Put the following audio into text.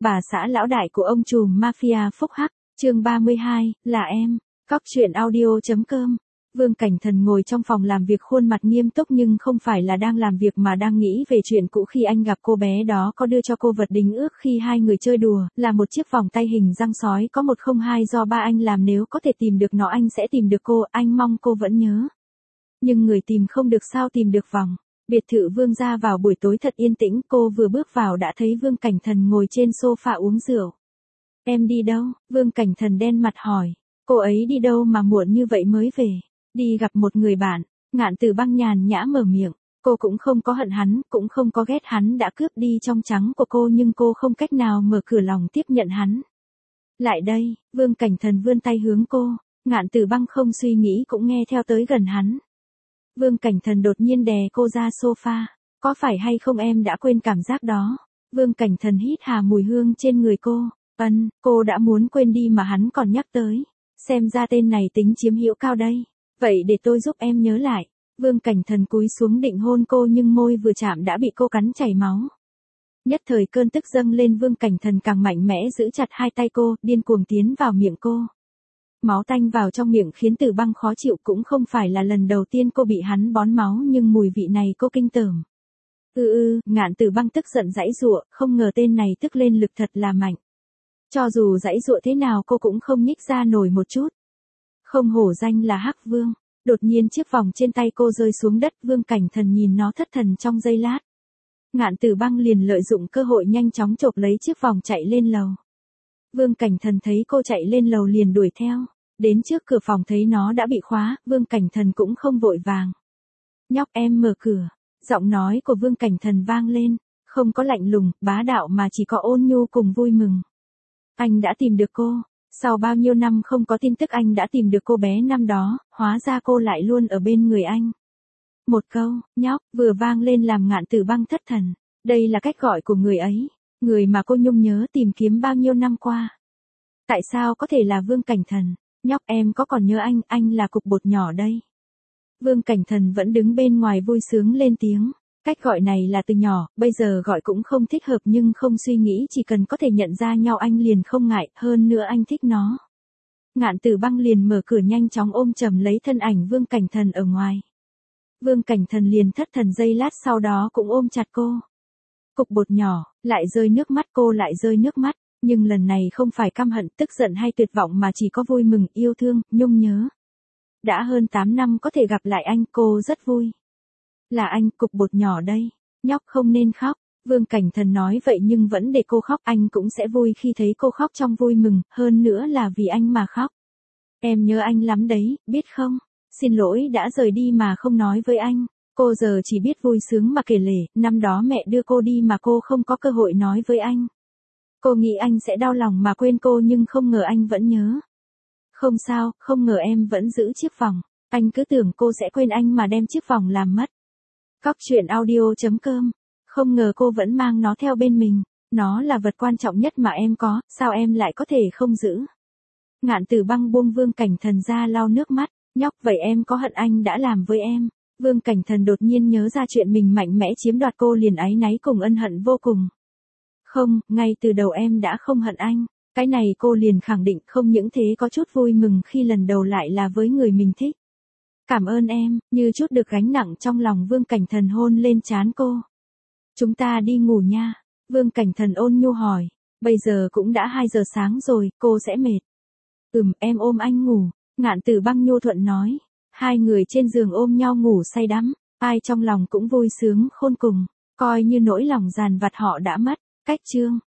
Bà xã lão đại của ông trùm mafia phúc hắc, chương 32, là em. Cóc truyện audio.com. Vương Cảnh Thần ngồi trong phòng làm việc khuôn mặt nghiêm túc nhưng không phải là đang làm việc mà đang nghĩ về chuyện cũ khi anh gặp cô bé đó có đưa cho cô vật đính ước khi hai người chơi đùa, là một chiếc vòng tay hình răng sói có 102 do ba anh làm, nếu có thể tìm được nó anh sẽ tìm được cô, anh mong cô vẫn nhớ. Nhưng người tìm không được sao tìm được vòng. Biệt thự Vương gia vào buổi tối thật yên tĩnh, cô vừa bước vào đã thấy Vương Cảnh Thần ngồi trên sofa uống rượu. Em đi đâu? Vương Cảnh Thần đen mặt hỏi. Cô ấy đi đâu mà muộn như vậy mới về? Đi gặp một người bạn. Ngạn Tử Băng nhàn nhã mở miệng. Cô cũng không có hận hắn, cũng không có ghét hắn đã cướp đi trong trắng của cô, nhưng cô không cách nào mở cửa lòng tiếp nhận hắn. Lại đây, Vương Cảnh Thần vươn tay hướng cô. Ngạn Tử Băng không suy nghĩ cũng nghe theo tới gần hắn. Vương Cảnh Thần đột nhiên đè cô ra sofa. Có phải hay không em đã quên cảm giác đó? Vương Cảnh Thần hít hà mùi hương trên người cô. Cô đã muốn quên đi mà hắn còn nhắc tới. Xem ra tên này tính chiếm hữu cao đây. Vậy để tôi giúp em nhớ lại. Vương Cảnh Thần cúi xuống định hôn cô nhưng môi vừa chạm đã bị cô cắn chảy máu. Nhất thời cơn tức dâng lên, Vương Cảnh Thần càng mạnh mẽ giữ chặt hai tay cô, điên cuồng tiến vào miệng cô. Máu tanh vào trong miệng khiến Tử Băng khó chịu, cũng không phải là lần đầu tiên cô bị hắn bón máu nhưng mùi vị này cô kinh tởm. Ngạn Tử Băng tức giận giãy giụa, không ngờ tên này tức lên lực thật là mạnh. Cho dù giãy giụa thế nào cô cũng không nhích ra nổi một chút. Không hổ danh là Hắc Vương. Đột nhiên chiếc vòng trên tay cô rơi xuống đất, Vương Cảnh Thần nhìn nó thất thần trong giây lát. Ngạn Tử Băng liền lợi dụng cơ hội nhanh chóng chộp lấy chiếc vòng chạy lên lầu. Vương Cảnh Thần thấy cô chạy lên lầu liền đuổi theo. Đến trước cửa phòng thấy nó đã bị khóa, Vương Cảnh Thần cũng không vội vàng. Nhóc, em mở cửa. Giọng nói của Vương Cảnh Thần vang lên, không có lạnh lùng, bá đạo mà chỉ có ôn nhu cùng vui mừng. Anh đã tìm được cô. Sau bao nhiêu năm không có tin tức anh đã tìm được cô bé năm đó, hóa ra cô lại luôn ở bên người anh. Một câu, nhóc, vừa vang lên làm Ngạn Tử Băng thất thần. Đây là cách gọi của người ấy, người mà cô nhung nhớ tìm kiếm bao nhiêu năm qua. Tại sao có thể là Vương Cảnh Thần? Nhóc, em có còn nhớ anh là cục bột nhỏ đây. Vương Cảnh Thần vẫn đứng bên ngoài vui sướng lên tiếng. Cách gọi này là từ nhỏ, bây giờ gọi cũng không thích hợp nhưng không suy nghĩ, chỉ cần có thể nhận ra nhau anh liền không ngại, hơn nữa anh thích nó. Ngạn Tử Băng liền mở cửa nhanh chóng ôm chầm lấy thân ảnh Vương Cảnh Thần ở ngoài. Vương Cảnh Thần liền thất thần giây lát sau đó cũng ôm chặt cô. Cục bột nhỏ, lại rơi nước mắt, cô lại rơi nước mắt, nhưng lần này không phải căm hận, tức giận hay tuyệt vọng mà chỉ có vui mừng, yêu thương, nhung nhớ. Đã hơn 8 năm có thể gặp lại anh, cô rất vui. Là anh, cục bột nhỏ đây. Nhóc không nên khóc. Vương Cảnh Thần nói vậy nhưng vẫn để cô khóc, anh cũng sẽ vui khi thấy cô khóc trong vui mừng, hơn nữa là vì anh mà khóc. Em nhớ anh lắm đấy, biết không? Xin lỗi đã rời đi mà không nói với anh. Cô giờ chỉ biết vui sướng mà kể lể, năm đó mẹ đưa cô đi mà cô không có cơ hội nói với anh. Cô nghĩ anh sẽ đau lòng mà quên cô nhưng không ngờ anh vẫn nhớ. Không sao, không ngờ em vẫn giữ chiếc vòng. Anh cứ tưởng cô sẽ quên anh mà đem chiếc vòng làm mất. Cóc truyện audio.com. Không ngờ cô vẫn mang nó theo bên mình. Nó là vật quan trọng nhất mà em có, sao em lại có thể không giữ? Ngạn Tử Băng buông Vương Cảnh Thần ra lau nước mắt. Nhóc, vậy em có hận anh đã làm với em? Vương Cảnh Thần đột nhiên nhớ ra chuyện mình mạnh mẽ chiếm đoạt cô liền áy náy cùng ân hận vô cùng. Không, ngay từ đầu em đã không hận anh. Cái này cô liền khẳng định, không những thế có chút vui mừng khi lần đầu lại là với người mình thích. Cảm ơn em, như chút được gánh nặng trong lòng. Vương Cảnh Thần hôn lên trán cô. Chúng ta đi ngủ nha. Vương Cảnh Thần ôn nhu hỏi. Bây giờ cũng đã 2 giờ sáng rồi, cô sẽ mệt. Em ôm anh ngủ. Ngạn Tử Băng nhu thuận nói. Hai người trên giường ôm nhau ngủ say đắm. Ai trong lòng cũng vui sướng khôn cùng. Coi như nỗi lòng dằn vặt họ đã mất. Cách chương.